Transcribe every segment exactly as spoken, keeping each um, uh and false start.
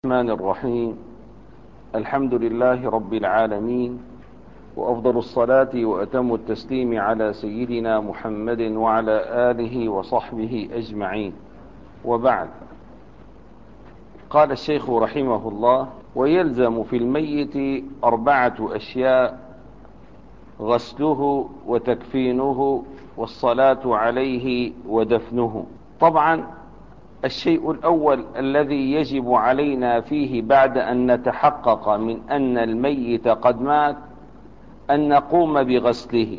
الرحمن الرحيم. الحمد لله رب العالمين، وأفضل الصلاة وأتم التسليم على سيدنا محمد وعلى آله وصحبه أجمعين، وبعد. قال الشيخ رحمه الله: ويلزم في الميت أربعة أشياء: غسله وتكفينه والصلاة عليه ودفنه. طبعا الشيء الأول الذي يجب علينا فيه بعد أن نتحقق من أن الميت قد مات أن نقوم بغسله.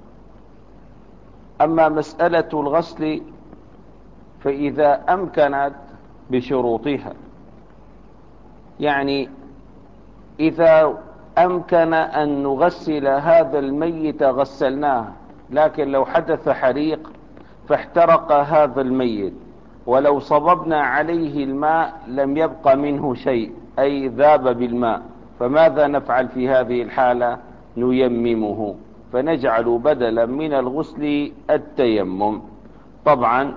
أما مسألة الغسل فإذا أمكنت بشروطها، يعني إذا أمكن أن نغسل هذا الميت غسلناه، لكن لو حدث حريق فاحترق هذا الميت ولو صببنا عليه الماء لم يبق منه شيء، أي ذاب بالماء، فماذا نفعل في هذه الحالة؟ نيممه، فنجعل بدلا من الغسل التيمم. طبعا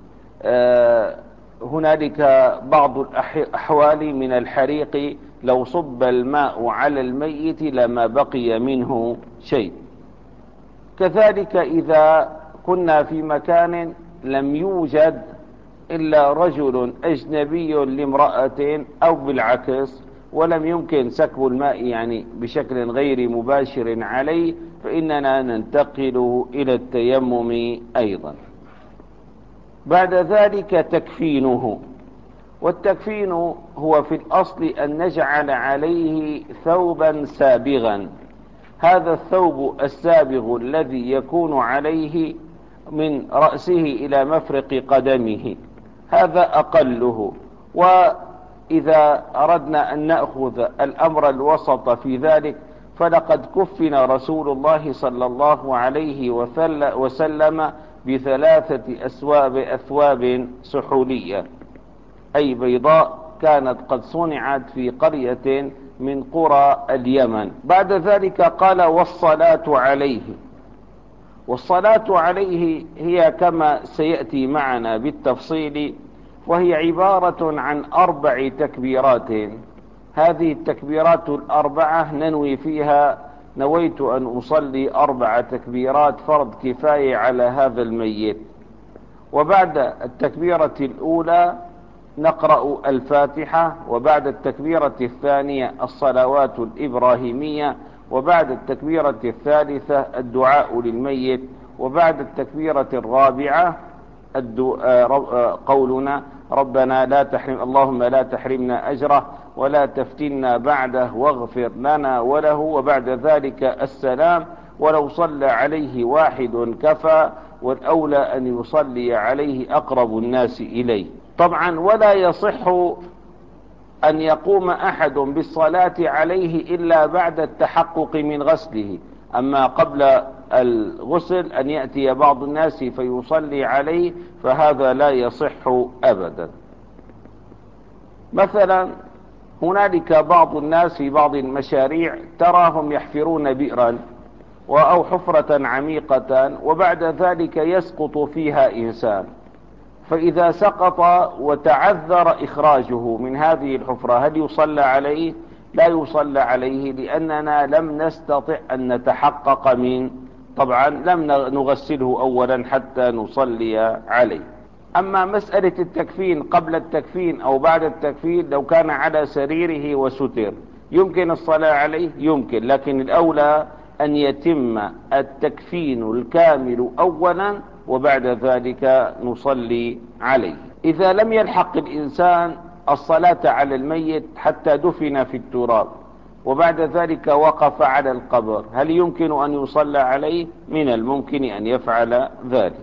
آه هنالك بعض الأحوال من الحريق لو صب الماء على الميت لما بقي منه شيء. كذلك إذا كنا في مكان لم يوجد إلا رجل أجنبي لامرأة أو بالعكس، ولم يمكن سكب الماء يعني بشكل غير مباشر عليه، فإننا ننتقل إلى التيمم أيضا. بعد ذلك تكفينه، والتكفين هو في الأصل أن نجعل عليه ثوبا سابغا. هذا الثوب السابغ الذي يكون عليه من رأسه إلى مفرق قدمه، هذا أقله. وإذا أردنا أن نأخذ الأمر الوسط في ذلك فلقد كفن رسول الله صلى الله عليه وسلم بثلاثة أسواب أثواب سحولية، أي بيضاء، كانت قد صنعت في قرية من قرى اليمن. بعد ذلك قال: والصلاة عليه. والصلاة عليه هي كما سيأتي معنا بالتفصيل، وهي عبارة عن أربع تكبيرات. هذه التكبيرات الأربعة ننوي فيها: نويت أن أصلي أربع تكبيرات فرض كفاية على هذا الميت. وبعد التكبيرة الأولى نقرأ الفاتحة، وبعد التكبيرة الثانية الصلوات الإبراهيمية، وبعد التكبيرة الثالثة الدعاء للميت، وبعد التكبيرة الرابعة قولنا: ربنا لا تحرم اللهم لا تحرمنا أجره ولا تفتنا بعده واغفر لنا وله، وبعد ذلك السلام. ولو صلى عليه واحد كفى، والأولى أن يصلي عليه أقرب الناس إليه. طبعا ولا يصح أن يقوم أحد بالصلاة عليه إلا بعد التحقق من غسله. أما قبل الغسل أن يأتي بعض الناس فيصلي عليه فهذا لا يصح أبدا. مثلا هنالك بعض الناس في بعض المشاريع تراهم يحفرون بئرا أو حفرة عميقة، وبعد ذلك يسقط فيها إنسان، فإذا سقط وتعذر إخراجه من هذه الحفرة هل يصلى عليه؟ لا يصلى عليه، لأننا لم نستطع أن نتحقق من طبعا لم نغسله أولا حتى نصلي عليه. أما مسألة التكفين قبل التكفين أو بعد التكفين، لو كان على سريره وستر يمكن الصلاة عليه؟ يمكن، لكن الأولى أن يتم التكفين الكامل أولا وبعد ذلك نصلي عليه. إذا لم يلحق الإنسان الصلاة على الميت حتى دفن في التراب وبعد ذلك وقف على القبر، هل يمكن أن يصلى عليه؟ من الممكن أن يفعل ذلك.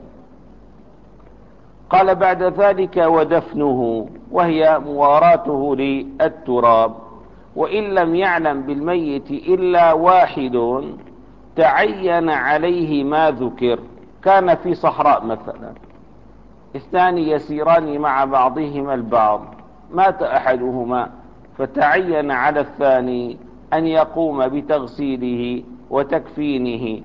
قال بعد ذلك: ودفنه، وهي مواراته للتراب. وإن لم يعلم بالميت إلا واحد تعين عليه ما ذكر. كان في صحراء مثلا اثنان يسيران مع بعضهما البعض، مات أحدهما، فتعين على الثاني أن يقوم بتغسيله وتكفينه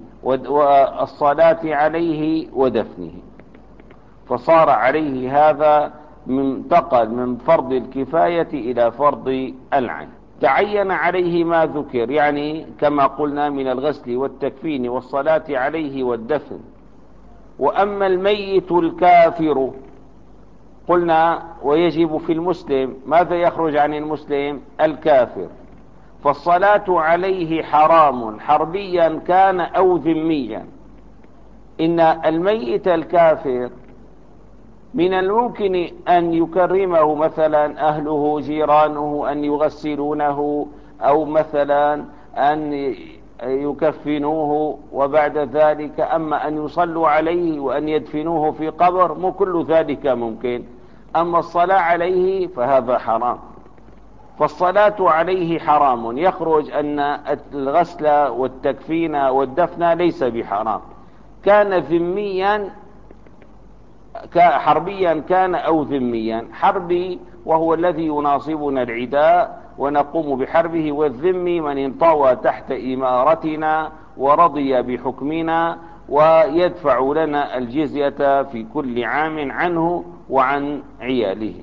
والصلاة عليه ودفنه، فصار عليه هذا انتقل من فرض الكفاية إلى فرض العين. تعين عليه ما ذكر، يعني كما قلنا من الغسل والتكفين والصلاة عليه والدفن. وأما الميت الكافر قلنا ويجب في المسلم، ماذا يخرج عن المسلم؟ الكافر. فالصلاة عليه حرام حربيا كان أو ذميا. إن الميت الكافر من الممكن أن يكرمه مثلا أهله جيرانه، أن يغسلونه، أو مثلا أن يكفنوه وبعد ذلك أما أن يصلوا عليه وأن يدفنوه في قبر، مو كل ذلك ممكن. أما الصلاة عليه فهذا حرام. فالصلاة عليه حرام، يخرج أن الغسل والتكفين والدفن ليس بحرام. كان ذميا حربيا كان أو ذميا. حربي وهو الذي يناصبنا العداء ونقوم بحربه، والذمي من انطوى تحت إمارتنا ورضي بحكمنا ويدفع لنا الجزية في كل عام عنه وعن عياله.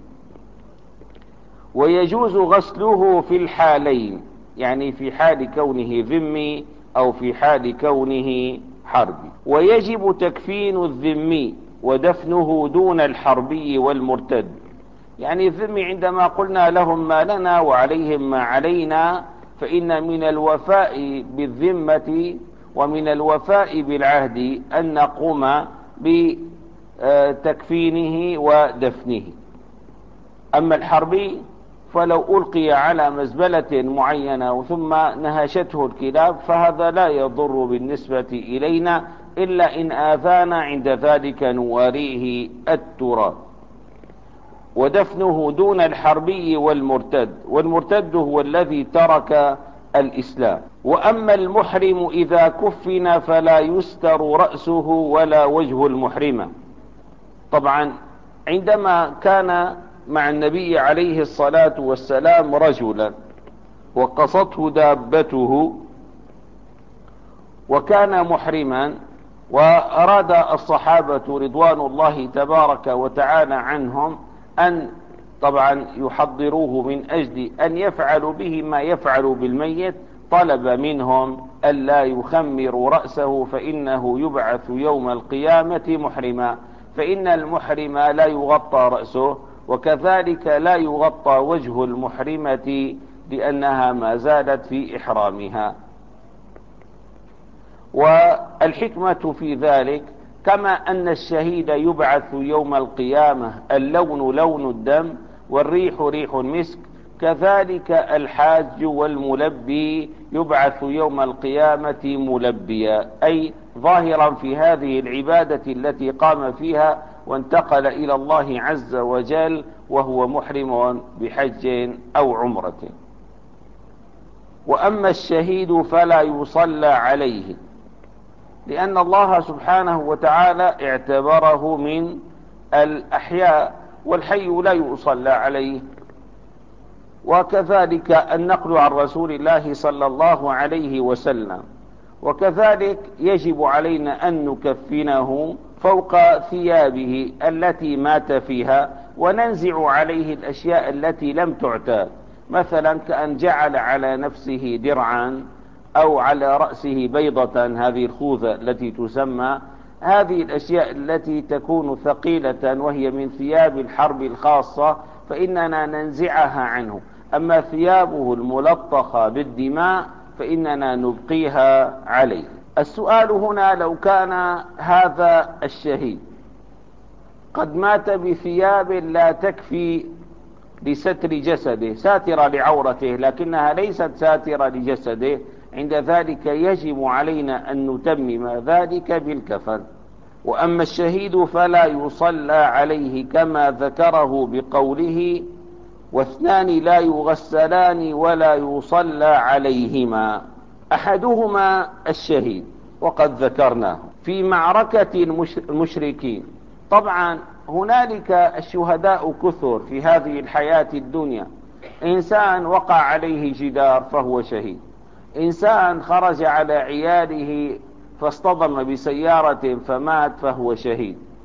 ويجوز غسله في الحالين، يعني في حال كونه ذمي أو في حال كونه حربي. ويجب تكفين الذمي ودفنه دون الحربي والمرتد. يعني الذمي عندما قلنا لهم ما لنا وعليهم ما علينا، فإن من الوفاء بالذمة ومن الوفاء بالعهد أن نقوم بتكفينه ودفنه. أما الحربي فلو ألقي على مزبلة معينة ثم نهشته الكلاب فهذا لا يضر بالنسبة إلينا، إلا إن آذانا عند ذلك نواريه التراب. ودفنه دون الحربي والمرتد، والمرتد هو الذي ترك الإسلام. وأما المحرم إذا كفن فلا يستر رأسه ولا وجه المحرمة. طبعا عندما كان مع النبي عليه الصلاة والسلام رجلا وقصته دابته وكان محرما، وأراد الصحابة رضوان الله تبارك وتعالى عنهم أن طبعا يحضروه من أجل أن يفعلوا به ما يفعل بالميت، طلب منهم ألا يخمروا رأسه فإنه يبعث يوم القيامة محرما. فإن المحرم لا يغطى رأسه، وكذلك لا يغطى وجه المحرمة لأنها ما زالت في إحرامها. والحكمة في ذلك كما أن الشهيد يبعث يوم القيامة اللون لون الدم والريح ريح المسك، كذلك الحاج والملبي يبعث يوم القيامة ملبيا، أي ظاهرا في هذه العبادة التي قام فيها وانتقل إلى الله عز وجل وهو محرم بحج أو عمرة. وأما الشهيد فلا يصلى عليه، لأن الله سبحانه وتعالى اعتبره من الأحياء، والحي لا يصلى عليه. وكذلك النقل عن رسول الله صلى الله عليه وسلم. وكذلك يجب علينا أن نكفنه فوق ثيابه التي مات فيها، وننزع عليه الأشياء التي لم تعتاد، مثلا كأن جعل على نفسه درعا أو على رأسه بيضة، هذه الخوذة التي تسمى. هذه الأشياء التي تكون ثقيلة وهي من ثياب الحرب الخاصة فإننا ننزعها عنه. أما ثيابه الملطخة بالدماء فإننا نبقيها عليه. السؤال هنا، لو كان هذا الشهيد قد مات بثياب لا تكفي لستر جسده، ساترة لعورته لكنها ليست ساترة لجسده، عند ذلك يجب علينا أن نتمم ذلك بالكفن. وأما الشهيد فلا يصلى عليه كما ذكره بقوله: واثنان لا يغسلان ولا يصلى عليهما. أحدهما الشهيد، وقد ذكرناه في معركة المشركين. طبعا هنالك الشهداء كثر في هذه الحياة الدنيا. إنسان وقع عليه جدار فهو شهيد، إنسان خرج على عياله فاصطدم بسيارة فمات فهو شهيد.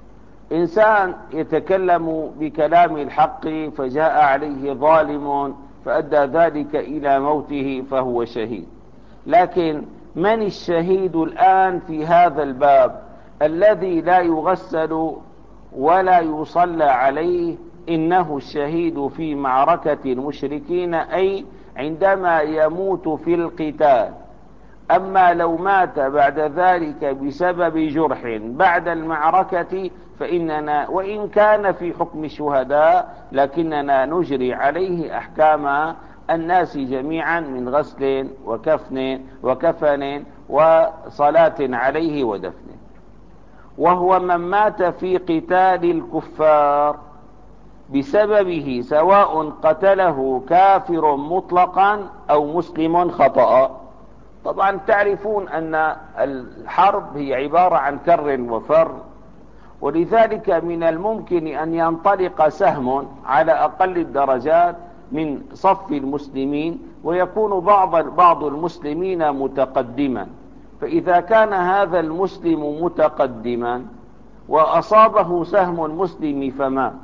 إنسان يتكلم بكلام الحق فجاء عليه ظالم فأدى ذلك إلى موته فهو شهيد. لكن من الشهيد الآن في هذا الباب الذي لا يغسل ولا يصلى عليه؟ إنه الشهيد في معركة المشركين، أي عندما يموت في القتال. أما لو مات بعد ذلك بسبب جرح بعد المعركة فإننا وإن كان في حكم الشهداء لكننا نجري عليه أحكام الناس جميعا من غسل وكفن وكفن وصلاة عليه ودفن. وهو من مات في قتال الكفار بسببه، سواء قتله كافر مطلقا أو مسلم خطأ. طبعا تعرفون أن الحرب هي عبارة عن كر وفر، ولذلك من الممكن أن ينطلق سهم على أقل الدرجات من صف المسلمين ويكون بعض بعض المسلمين متقدما. فإذا كان هذا المسلم متقدما وأصابه سهم المسلم فمات،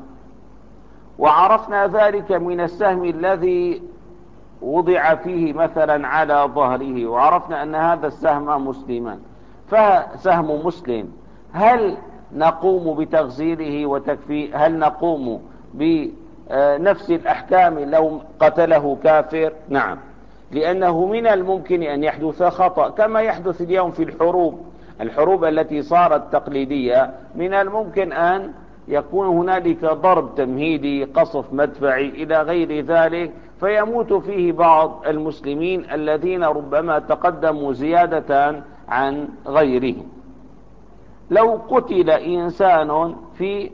وعرفنا ذلك من السهم الذي وضع فيه مثلا على ظهره، وعرفنا أن هذا السهم مسلما، فسهم مسلم، هل نقوم بتغسيله وتكفيه؟ هل نقوم بنفس الأحكام لو قتله كافر؟ نعم، لأنه من الممكن أن يحدث خطأ كما يحدث اليوم في الحروب الحروب التي صارت تقليدية. من الممكن أن يكون هنالك ضرب تمهيدي، قصف مدفعي إلى غير ذلك، فيموت فيه بعض المسلمين الذين ربما تقدموا زيادة عن غيرهم. لو قتل إنسان في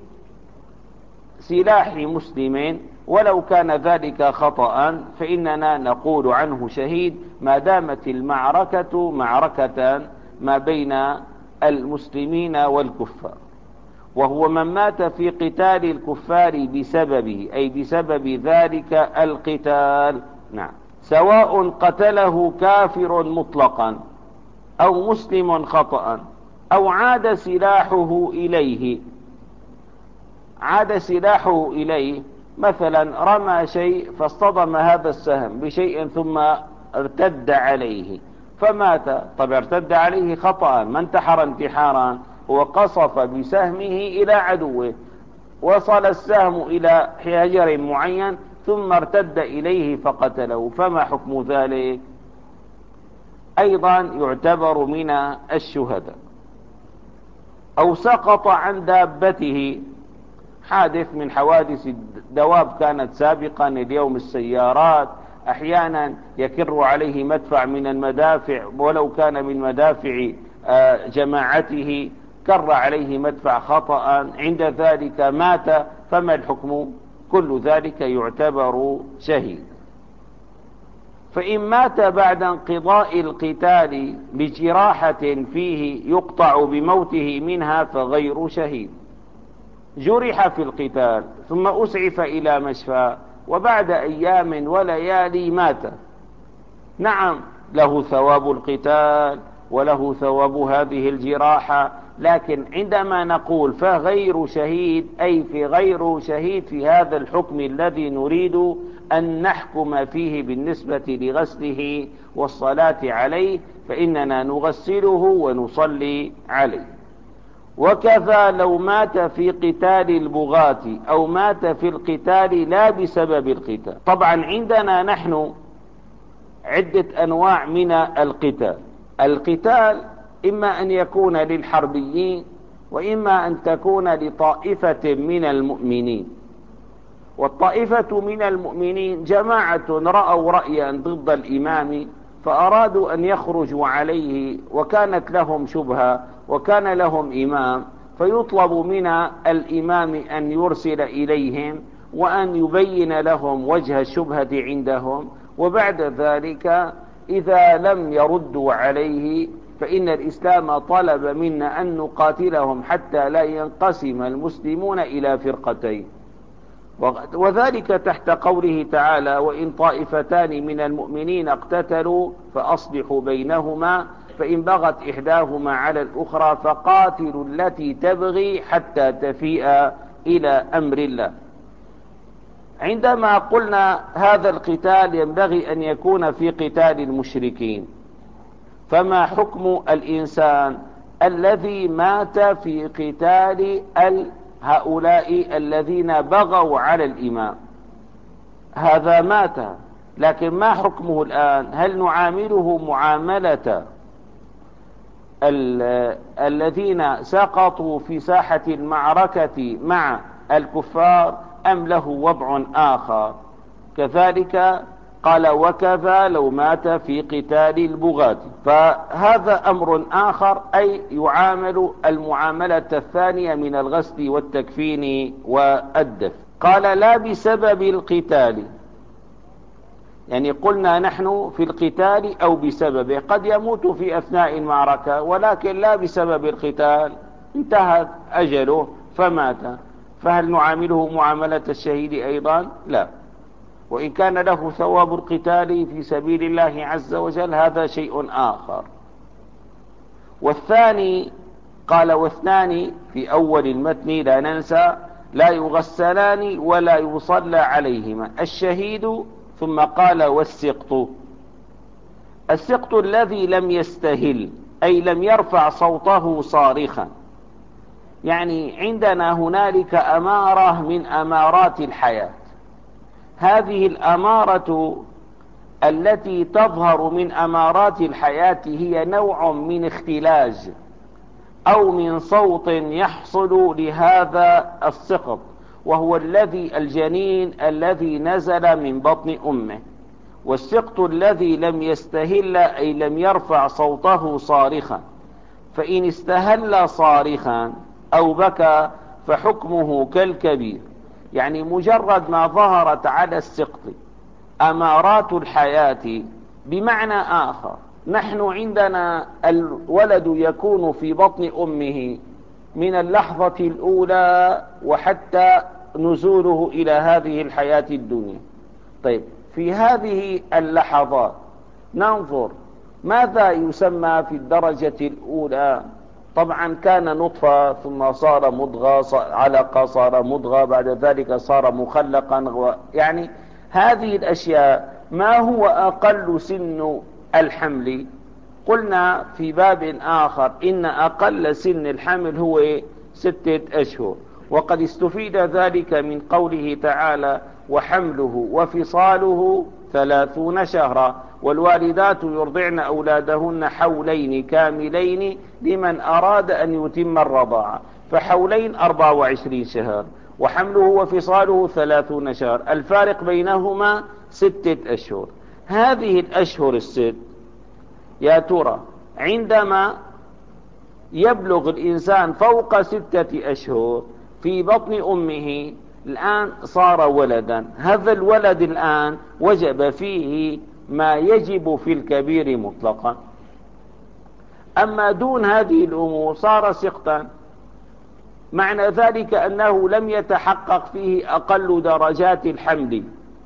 سلاح مسلم ولو كان ذلك خطأ فإننا نقول عنه شهيد ما دامت المعركة معركة ما بين المسلمين والكفار. وهو من مات في قتال الكفار بسببه، أي بسبب ذلك القتال، نعم، سواء قتله كافر مطلقا أو مسلم خطأ أو عاد سلاحه إليه. عاد سلاحه إليه، مثلا رمى شيء فاصطدم هذا السهم بشيء ثم ارتد عليه فمات. طب ارتد عليه خطأ، ما انتحر انتحارا، وقصف بسهمه إلى عدوه، وصل السهم إلى حجر معين ثم ارتد إليه فقتله، فما حكم ذلك؟ أيضا يعتبر من الشهداء. أو سقط عن دابته، حادث من حوادث الدواب كانت سابقا، اليوم السيارات أحيانا يكر عليه مدفع من المدافع ولو كان من مدافع جماعته، كر عليه مدفع خطأ، عند ذلك مات، فما الحكم؟ كل ذلك يعتبر شهيد. فإن مات بعد انقضاء القتال بجراحة فيه يقطع بموته منها فغير شهيد. جرح في القتال ثم أسعف إلى مشفى وبعد أيام وليالي مات، نعم، له ثواب القتال وله ثواب هذه الجراحة، لكن عندما نقول فغير شهيد أي في غير شهيد في هذا الحكم الذي نريد أن نحكم فيه بالنسبة لغسله والصلاة عليه، فإننا نغسله ونصلي عليه. وكذا لو مات في قتال البغاة أو مات في القتال لا بسبب القتال. طبعا عندنا نحن عدة أنواع من القتال. القتال إما أن يكون للحربيين وإما أن تكون لطائفة من المؤمنين. والطائفة من المؤمنين جماعة رأوا رأيا ضد الإمام فأرادوا أن يخرجوا عليه، وكانت لهم شبهة وكان لهم إمام، فيطلب من الإمام أن يرسل إليهم وأن يبين لهم وجه الشبهة عندهم، وبعد ذلك إذا لم يردوا عليه فإن الإسلام طلب منا أن نقاتلهم حتى لا ينقسم المسلمون إلى فرقتين. وذلك تحت قوله تعالى: وإن طائفتان من المؤمنين اقتتلوا فأصلحوا بينهما فإن بغت إحداهما على الأخرى فقاتلوا التي تبغي حتى تفيء إلى أمر الله. عندما قلنا هذا القتال ينبغي أن يكون في قتال المشركين، فما حكم الإنسان الذي مات في قتال هؤلاء الذين بغوا على الإمام؟ هذا مات، لكن ما حكمه الآن؟ هل نعامله معاملة الذين سقطوا في ساحة المعركة مع الكفار أم له وضع آخر؟ كذلك قال وكذا لو مات في قتال البغاة، فهذا أمر آخر، أي يعامل المعاملة الثانية من الغسل والتكفين والدفن. قال لا بسبب القتال، يعني قلنا نحن في القتال أو بسببه، قد يموت في أثناء المعركة ولكن لا بسبب القتال، انتهت أجله فمات، فهل نعامله معاملة الشهيد أيضا؟ لا، وإن كان له ثواب القتال في سبيل الله عز وجل هذا شيء آخر. والثاني قال واثنان في أول المتن لا ننسى لا يغسلان ولا يصلى عليهما، الشهيد، ثم قال والسقط. السقط الذي لم يستهل، أي لم يرفع صوته صارخا، يعني عندنا هنالك أمارة من أمارات الحياة، هذه الأمارة التي تظهر من أمارات الحياة هي نوع من اختلاج أو من صوت يحصل لهذا السقط، وهو الذي الجنين الذي نزل من بطن أمه. والسقط الذي لم يستهل أي لم يرفع صوته صارخا، فإن استهل صارخا أو بكى فحكمه كالكبير، يعني مجرد ما ظهرت على السقط أمارات الحياة. بمعنى آخر، نحن عندنا الولد يكون في بطن أمه من اللحظة الأولى وحتى نزوله إلى هذه الحياة الدنيا. طيب، في هذه اللحظات ننظر ماذا يسمى في الدرجة الأولى. طبعا كان نطفة ثم صار مضغة، علقة صار مضغة، بعد ذلك صار مخلقا، يعني هذه الأشياء. ما هو أقل سن الحمل؟ قلنا في باب آخر إن أقل سن الحمل هو ستة أشهر، وقد استفيد ذلك من قوله تعالى وحمله وفصاله ثلاثون شهرا، والوالدات يرضعن أولادهن حولين كاملين لمن أراد أن يتم الرضاعة، فحولين أربع وعشرين شهر، وحمله وفصاله ثلاثون شهر، الفارق بينهما ستة أشهر. هذه الأشهر الست يا ترى عندما يبلغ الإنسان فوق ستة أشهر في بطن أمه الآن صار ولدا، هذا الولد الآن وجب فيه ما يجب في الكبير مطلقا، أما دون هذه الأمور صار سقطا، معنى ذلك أنه لم يتحقق فيه أقل درجات الحمل،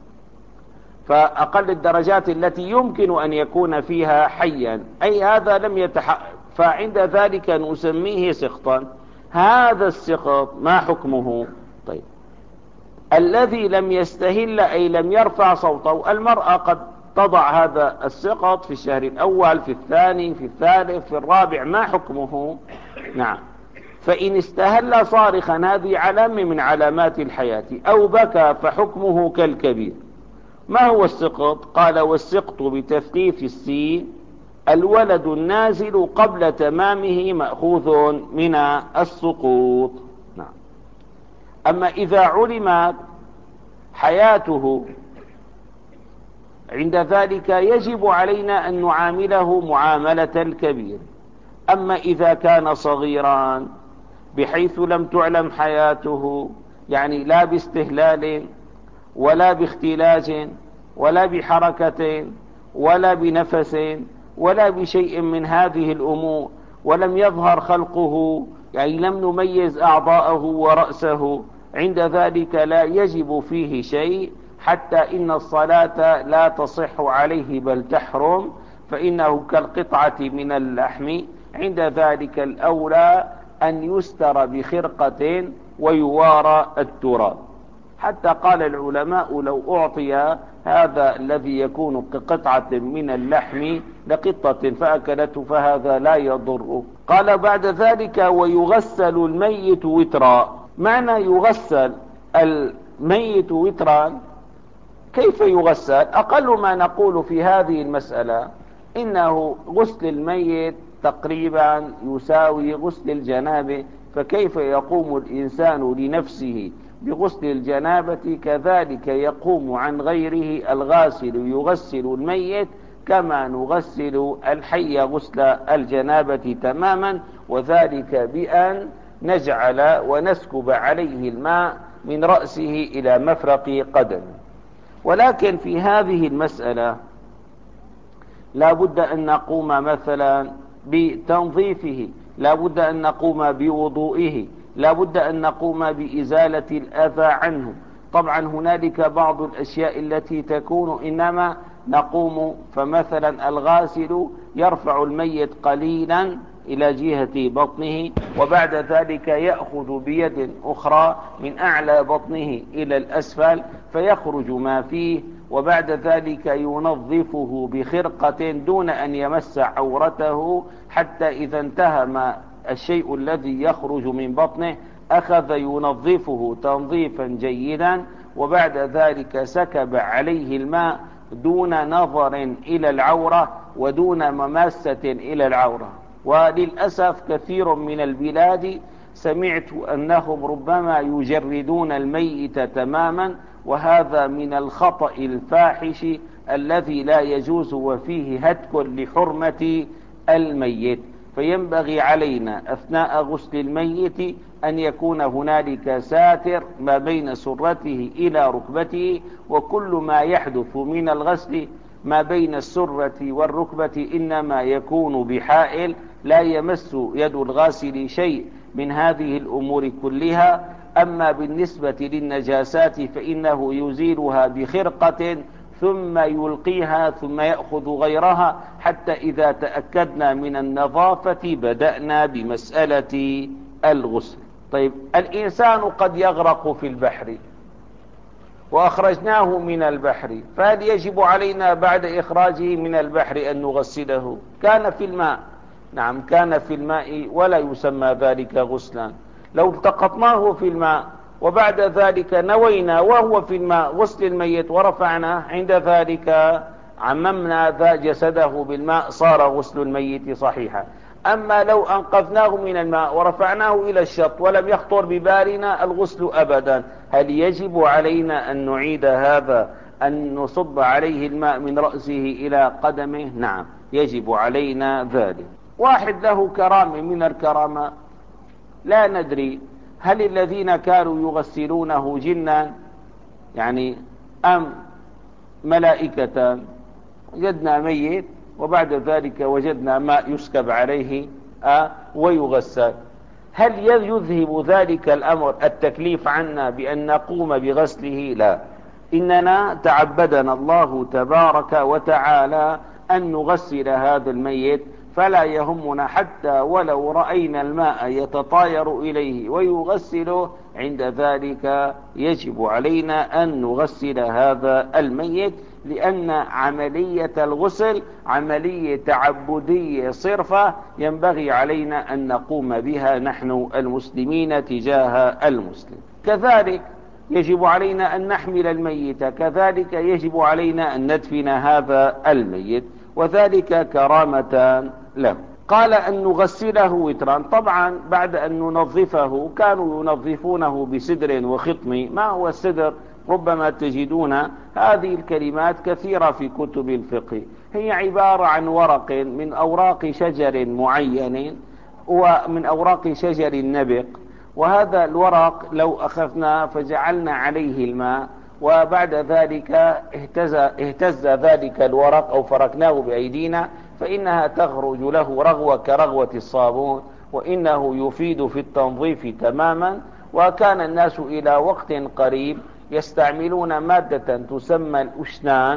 فأقل الدرجات التي يمكن أن يكون فيها حيا، أي هذا لم يتحقق، فعند ذلك نسميه سقطا. هذا السقط ما حكمه؟ طيب، الذي لم يستهل أي لم يرفع صوته، المرأة قد تضع هذا السقط في الشهر الأول، في الثاني، في الثالث، في الرابع، ما حكمه؟ نعم، فإن استهل صارخا هذه علامة من علامات الحياة، أو بكى فحكمه كالكبير. ما هو السقط؟ قال والسقط بتثليث السين الولد النازل قبل تمامه مأخوذ من السقوط. نعم. أما إذا علمت حياته عند ذلك يجب علينا أن نعامله معاملة الكبير. أما إذا كان صغيرا بحيث لم تعلم حياته، يعني لا باستهلال ولا باختلاج ولا بحركة ولا بنفس ولا بشيء من هذه الأمور، ولم يظهر خلقه، يعني لم نميز أعضاءه ورأسه، عند ذلك لا يجب فيه شيء، حتى إن الصلاة لا تصح عليه بل تحرم، فإنه كالقطعة من اللحم، عند ذلك الأولى أن يستر بخرقة ويوارى التراب. حتى قال العلماء لو أعطي هذا الذي يكون كقطعة من اللحم لقطة فأكلته فهذا لا يضر. قال بعد ذلك ويغسل الميت وترا. معنى يغسل الميت وترا، كيف يغسل؟ أقل ما نقول في هذه المسألة إنه غسل الميت تقريبا يساوي غسل الجنابة، فكيف يقوم الإنسان لنفسه بغسل الجنابة كذلك يقوم عن غيره الغاسل يغسل الميت كما نغسل الحي غسل الجنابة تماما، وذلك بأن نجعل ونسكب عليه الماء من رأسه إلى مفرق قدمه. ولكن في هذه المسألة لا بد أن نقوم مثلا بتنظيفه، لا بد أن نقوم بوضوئه، لا بد أن نقوم بإزالة الأذى عنه. طبعا هنالك بعض الأشياء التي تكون إنما نقوم، فمثلا الغاسل يرفع الميت قليلا إلى جهة بطنه، وبعد ذلك يأخذ بيد أخرى من أعلى بطنه إلى الأسفل فيخرج ما فيه، وبعد ذلك ينظفه بخرقة دون أن يمس عورته، حتى إذا انتهى ما الشيء الذي يخرج من بطنه أخذ ينظفه تنظيفا جيدا، وبعد ذلك سكب عليه الماء دون نظر إلى العورة ودون مماسة إلى العورة. وللأسف كثير من البلاد سمعت أنهم ربما يجردون الميت تماما، وهذا من الخطأ الفاحش الذي لا يجوز وفيه هتك لحرمة الميت. فينبغي علينا أثناء غسل الميت أن يكون هنالك ساتر ما بين سرته إلى ركبته، وكل ما يحدث من الغسل ما بين السرة والركبة إنما يكون بحائل لا يمس يد الغاسل شيء من هذه الأمور كلها. أما بالنسبة للنجاسات فإنه يزيلها بخرقة ثم يلقيها ثم يأخذ غيرها، حتى إذا تأكدنا من النظافة بدأنا بمسألة الغسل. طيب، الإنسان قد يغرق في البحر وأخرجناه من البحر، فهل يجب علينا بعد إخراجه من البحر أن نغسله؟ كان في الماء، نعم كان في الماء ولا يسمى ذلك غسلا. لو التقطناه في الماء وبعد ذلك نوينا وهو في الماء غسل الميت ورفعناه، عند ذلك عممنا ذا جسده بالماء صار غسل الميت صحيحا. أما لو أنقذناه من الماء ورفعناه إلى الشط ولم يخطر ببالنا الغسل أبدا، هل يجب علينا أن نعيد هذا، أن نصب عليه الماء من رأسه إلى قدمه؟ نعم يجب علينا ذلك. واحد له كرامة من الكرامة، لا ندري هل الذين كانوا يغسلونه جنا يعني أم ملائكة. وجدنا ميت وبعد ذلك وجدنا ماء يسكب عليه آه ويغسل، هل يذهب ذلك الأمر التكليف عنا بأن نقوم بغسله؟ لا، إننا تعبدنا الله تبارك وتعالى أن نغسل هذا الميت، فلا يهمنا حتى ولو رأينا الماء يتطاير إليه ويغسله، عند ذلك يجب علينا أن نغسل هذا الميت، لأن عملية الغسل عملية تعبدية صرفة ينبغي علينا أن نقوم بها نحن المسلمين تجاه المسلم. كذلك يجب علينا أن نحمل الميت، كذلك يجب علينا أن ندفن هذا الميت، وذلك كرامة له. قال أن نغسله وترا، طبعا بعد أن ننظفه كانوا ينظفونه بسدر وخطم. ما هو السدر؟ ربما تجدون هذه الكلمات كثيرة في كتب الفقه، هي عبارة عن ورق من أوراق شجر معين ومن أوراق شجر النبق، وهذا الورق لو أخذنا فجعلنا عليه الماء وبعد ذلك اهتز, اهتز ذلك الورق أو فركناه بأيدينا فإنها تخرج له رغوة كرغوة الصابون، وإنه يفيد في التنظيف تماما. وكان الناس إلى وقت قريب يستعملون مادة تسمى الأشنان،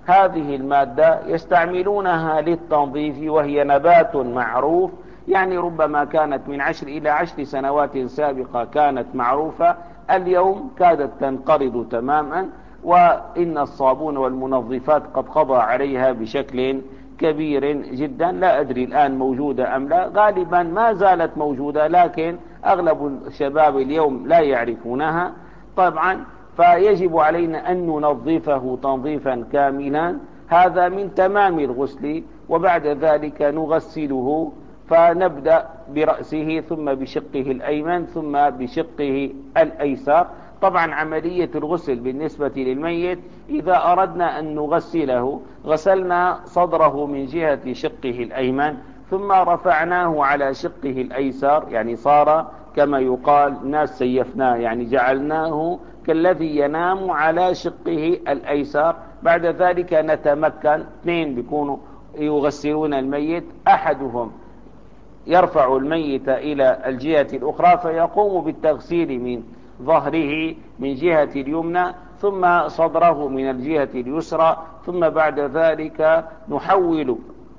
هذه المادة يستعملونها للتنظيف، وهي نبات معروف، يعني ربما كانت من عشر إلى عشر سنوات سابقة كانت معروفة، اليوم كادت تنقرض تماما، وإن الصابون والمنظفات قد قضى عليها بشكل كبير جدا. لا أدري الآن موجودة أم لا، غالبا ما زالت موجودة، لكن أغلب الشباب اليوم لا يعرفونها طبعا. فيجب علينا أن ننظفه تنظيفا كاملا، هذا من تمام الغسل. وبعد ذلك نغسله، فنبدأ برأسه ثم بشقه الأيمن ثم بشقه الأيسر. طبعا عملية الغسل بالنسبة للميت إذا أردنا أن نغسله غسلنا صدره من جهة شقه الأيمن، ثم رفعناه على شقه الأيسر، يعني صار كما يقال ناس سيفناه، يعني جعلناه كالذي ينام على شقه الأيسر. بعد ذلك نتمكن، اثنين بيكونوا يغسلون الميت، أحدهم يرفع الميت إلى الجهة الأخرى فيقوم بالتغسيل من ظهره من جهة اليمنى، ثم صدره من الجهة اليسرى، ثم بعد ذلك نحول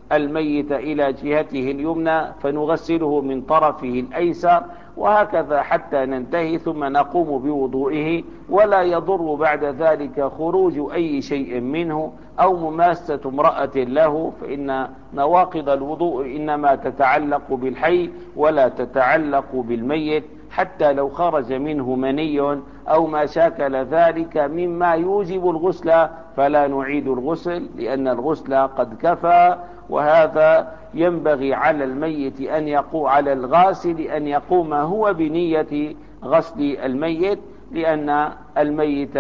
الميت إلى جهته اليمنى فنغسله من طرفه الأيسر، وهكذا حتى ننتهي، ثم نقوم بوضوئه. ولا يضر بعد ذلك خروج أي شيء منه أو مماسة امرأة له، فإن نواقض الوضوء إنما تتعلق بالحي ولا تتعلق بالميت. حتى لو خرج منه مني أو ما شاكل ذلك مما يوجب الغسل فلا نعيد الغسل، لأن الغسل قد كفى. وهذا ينبغي على الميت أن يقوم، على الغاسل أن يقوم هو بنية غسل الميت، لأن الميت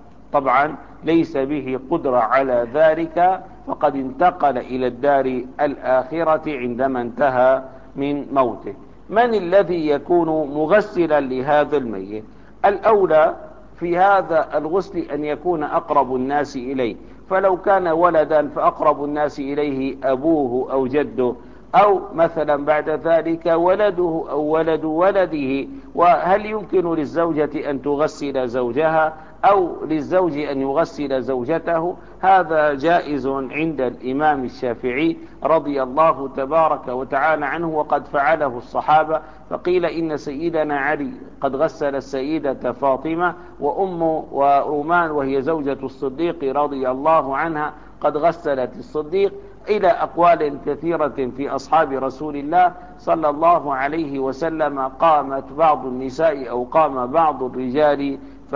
طبعا ليس به قدرة على ذلك، فقد انتقل إلى الدار الآخرة عندما انتهى من موته. من الذي يكون مغسلا لهذا الميت؟ الأولى في هذا الغسل أن يكون أقرب الناس إليه، فلو كان ولدا فأقرب الناس إليه أبوه أو جده، أو مثلا بعد ذلك ولده أو ولد ولده. وهل يمكن للزوجة أن تغسل زوجها أو للزوج أن يغسل زوجته؟ هذا جائز عند الإمام الشافعي رضي الله تبارك وتعالى عنه، وقد فعله الصحابة. فقيل إن سيدنا علي قد غسل السيدة فاطمة، وأم ورومان وهي زوجة الصديق رضي الله عنها قد غسلت الصديق، إلى أقوال كثيرة في أصحاب رسول الله صلى الله عليه وسلم. قامت بعض النساء أو قام بعض الرجال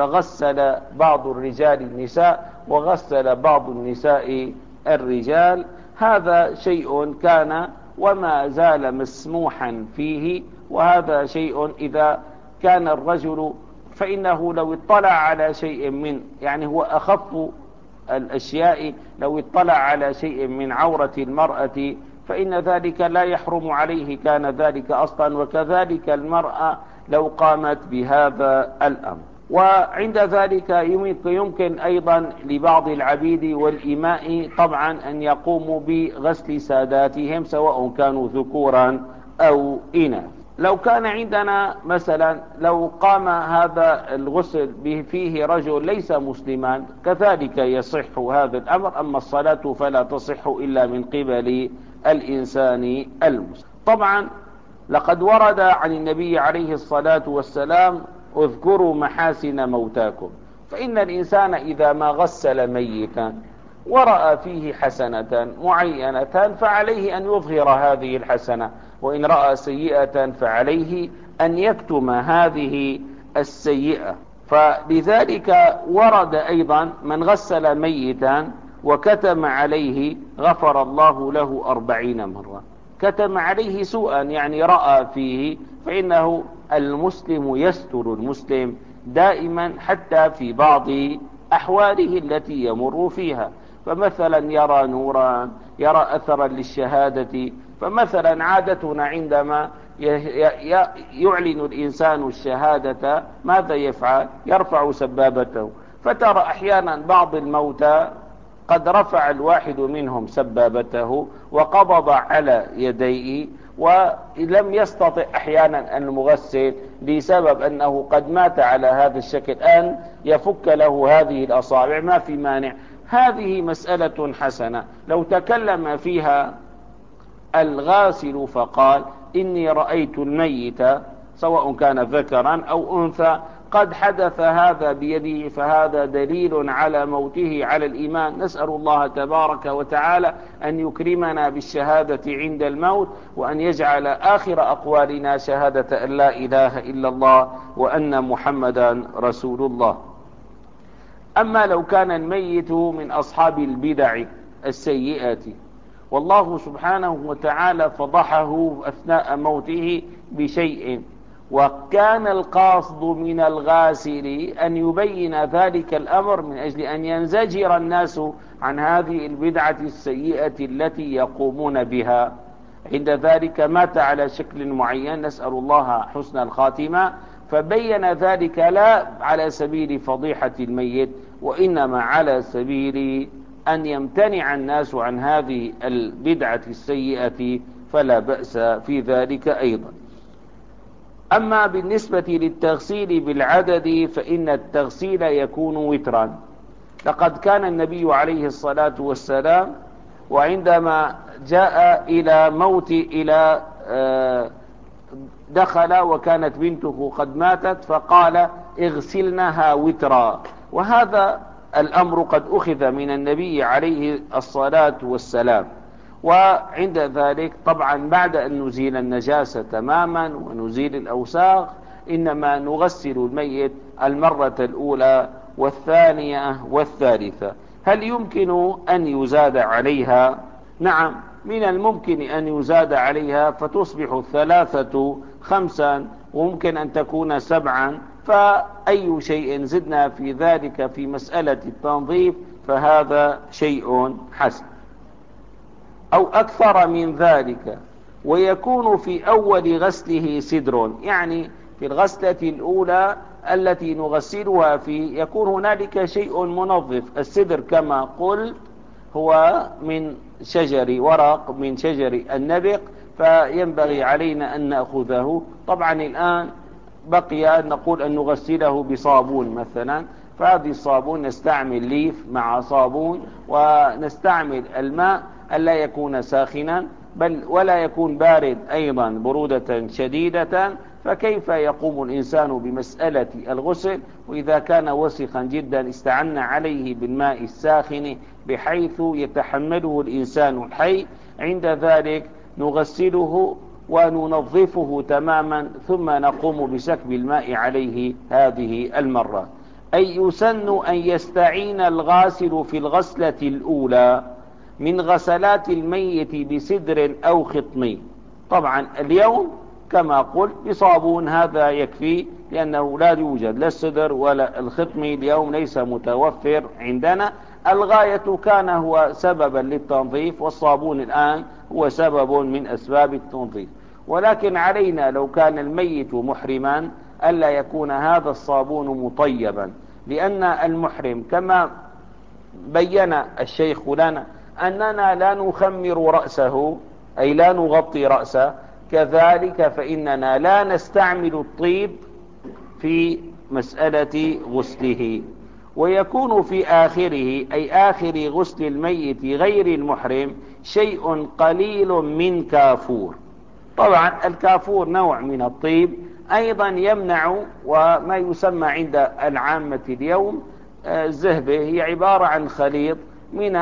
فغسل بعض الرجال النساء، وغسل بعض النساء الرجال. هذا شيء كان وما زال مسموحا فيه، وهذا شيء إذا كان الرجل، فإنه لو اطلع على شيء من، يعني هو أخف الأشياء، لو اطلع على شيء من عورة المرأة فإن ذلك لا يحرم عليه، كان ذلك أصلا. وكذلك المرأة لو قامت بهذا الأمر. وعند ذلك يمكن أيضا لبعض العبيد والإماء طبعا أن يقوموا بغسل ساداتهم سواء كانوا ذكورا أو إناث. لو كان عندنا مثلا لو قام هذا الغسل فيه رجل ليس مسلما كذلك يصح هذا الأمر، أما الصلاة فلا تصح إلا من قبل الإنسان المسلم. طبعا لقد ورد عن النبي عليه الصلاة والسلام: اذكروا محاسن موتاكم. فإن الإنسان إذا ما غسل ميتا ورأى فيه حسنة معينة فعليه أن يظهر هذه الحسنة، وإن رأى سيئة فعليه أن يكتم هذه السيئة. فلذلك ورد أيضا: من غسل ميتا وكتم عليه غفر الله له أربعين مرة. كتم عليه سوءا يعني رأى فيه، فإنه المسلم يستر المسلم دائما حتى في بعض أحواله التي يمر فيها. فمثلا يرى نورا، يرى أثرا للشهادة. فمثلا عادتنا عندما يعلن الإنسان الشهادة ماذا يفعل؟ يرفع سبابته. فترى أحيانا بعض الموتى قد رفع الواحد منهم سبابته وقبض على يديه، ولم يستطع أحيانا المغسل بسبب أنه قد مات على هذا الشكل أن يفك له هذه الأصابع، ما في مانع. هذه مسألة حسنة لو تكلم فيها الغاسل فقال إني رأيت الميت سواء كان ذكرا أو أنثى قد حدث هذا بيده، فهذا دليل على موته على الإيمان. نسأل الله تبارك وتعالى أن يكرمنا بالشهادة عند الموت، وأن يجعل آخر أقوالنا شهادة أن لا إله إلا الله وأن محمدا رسول الله. أما لو كان الميت من أصحاب البدع السيئة والله سبحانه وتعالى فضحه أثناء موته بشيء، وكان القاصد من الغاسل أن يبين ذلك الأمر من أجل أن ينزجر الناس عن هذه البدعة السيئة التي يقومون بها، عند ذلك مات على شكل معين، نسأل الله حسن الخاتمة، فبين ذلك لا على سبيل فضيحة الميت، وإنما على سبيل أن يمتنع الناس عن هذه البدعة السيئة، فلا بأس في ذلك أيضا. أما بالنسبة للتغسيل بالعدد فإن التغسيل يكون وترا. لقد كان النبي عليه الصلاة والسلام وعندما جاء إلى موت إلى دخل وكانت بنته قد ماتت فقال اغسلنها وترا، وهذا الأمر قد أخذ من النبي عليه الصلاة والسلام. وعند ذلك طبعا بعد أن نزيل النجاسة تماما ونزيل الأوساخ إنما نغسل الميت المرة الأولى والثانية والثالثة. هل يمكن أن يزاد عليها؟ نعم، من الممكن أن يزاد عليها فتصبح الثلاثة خمسا، وممكن أن تكون سبعا، فأي شيء زدنا في ذلك في مسألة التنظيف فهذا شيء حسن، أو أكثر من ذلك. ويكون في أول غسله سدر، يعني في الغسلة الأولى التي نغسلها فيه يكون هنالك شيء منظف. السدر كما قلت هو من شجر ورق من شجر النبق، فينبغي علينا أن نأخذه. طبعا الآن بقي أن نقول أن نغسله بصابون مثلا، فهذه الصابون نستعمل ليف مع صابون، ونستعمل الماء ألا يكون ساخنا بل ولا يكون بارد أيضا برودة شديدة، فكيف يقوم الإنسان بمسألة الغسل؟ وإذا كان وسخا جدا استعنا عليه بالماء الساخن بحيث يتحمله الإنسان الحي. عند ذلك نغسله وننظفه تماما ثم نقوم بسكب الماء عليه هذه المرة. أي يسن أن يستعين الغاسل في الغسلة الأولى من غسلات الميت بسدر أو خطمي. طبعا اليوم كما قلت بصابون هذا يكفي، لأنه لا يوجد لا السدر ولا الخطمي اليوم ليس متوفر عندنا. الغاية كان هو سببا للتنظيف، والصابون الآن هو سبب من أسباب التنظيف، ولكن علينا لو كان الميت محرما ألا يكون هذا الصابون مطيبا، لأن المحرم كما بين الشيخ لنا أننا لا نخمر رأسه أي لا نغطي رأسه، كذلك فإننا لا نستعمل الطيب في مسألة غسله. ويكون في آخره أي آخر غسل الميت غير المحرم شيء قليل من كافور. طبعا الكافور نوع من الطيب أيضا يمنع، وما يسمى عند العامة اليوم الزهبة، هي عبارة عن خليط من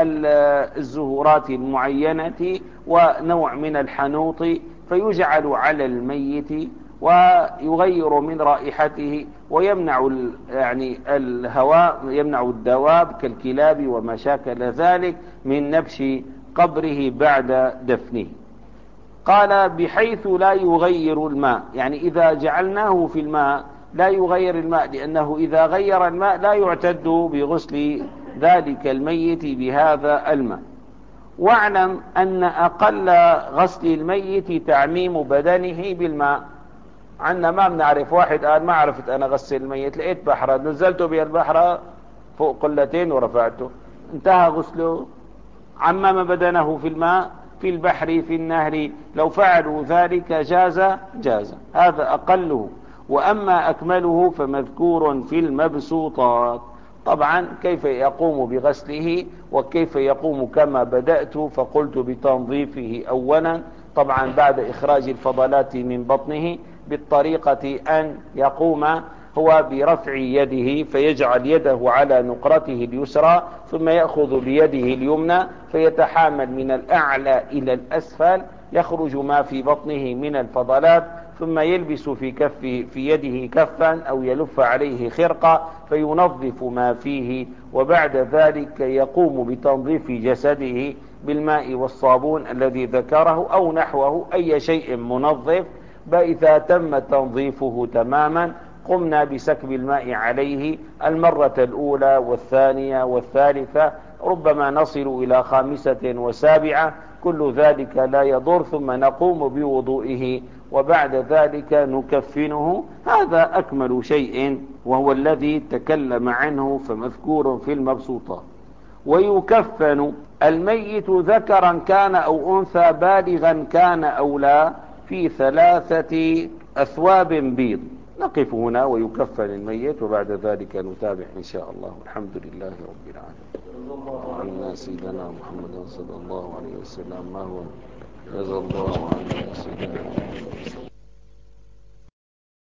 الزهورات المعينة ونوع من الحنوط، فيجعل على الميت ويغير من رائحته ويمنع يعني الهواء، يمنع الدواب كالكلاب وما شاكل ذلك من نبش قبره بعد دفنه. قال بحيث لا يغير الماء، يعني إذا جعلناه في الماء لا يغير الماء، لأنه إذا غير الماء لا يعتد بغسل ذلك الميت بهذا الماء. واعلم أن أقل غسل الميت تعميم بدنه بالماء. عندنا ما بنعرف، واحد قال ما عرفت أنا غسل الميت، لقيت بحرة نزلته بها البحرة فوق قلتين ورفعته، انتهى غسله، عمم بدنه في الماء في البحر في النهر، لو فعلوا ذلك جاز جاز، هذا أقله. وأما أكمله فمذكور في المبسوطات. طبعا كيف يقوم بغسله وكيف يقوم كما بدأت، فقلت بتنظيفه أولا طبعا بعد إخراج الفضلات من بطنه، بالطريقة أن يقوم هو برفع يده فيجعل يده على نقرته اليسرى، ثم يأخذ بيده اليمنى فيتحامل من الأعلى إلى الأسفل يخرج ما في بطنه من الفضلات، ثم يلبس في كفه في يده كفا أو يلف عليه خرقة فينظف ما فيه، وبعد ذلك يقوم بتنظيف جسده بالماء والصابون الذي ذكره أو نحوه أي شيء منظف. فإذا تم تنظيفه تماما قمنا بسكب الماء عليه المرة الأولى والثانية والثالثة، ربما نصل إلى خامسة وسابعة، كل ذلك لا يضر، ثم نقوم بوضوئه وبعد ذلك نكفنه. هذا أكمل شيء وهو الذي تكلم عنه فمذكور في المبسوطات. ويكفن الميت ذكرا كان أو أنثى بالغا كان أو لا في ثلاثة أثواب بيض. نقف هنا ويكفن الميت وبعد ذلك نتابع إن شاء الله. الحمد لله رب العالمين. عنا سيدنا محمد صلى الله عليه وسلم ما هو جزا الله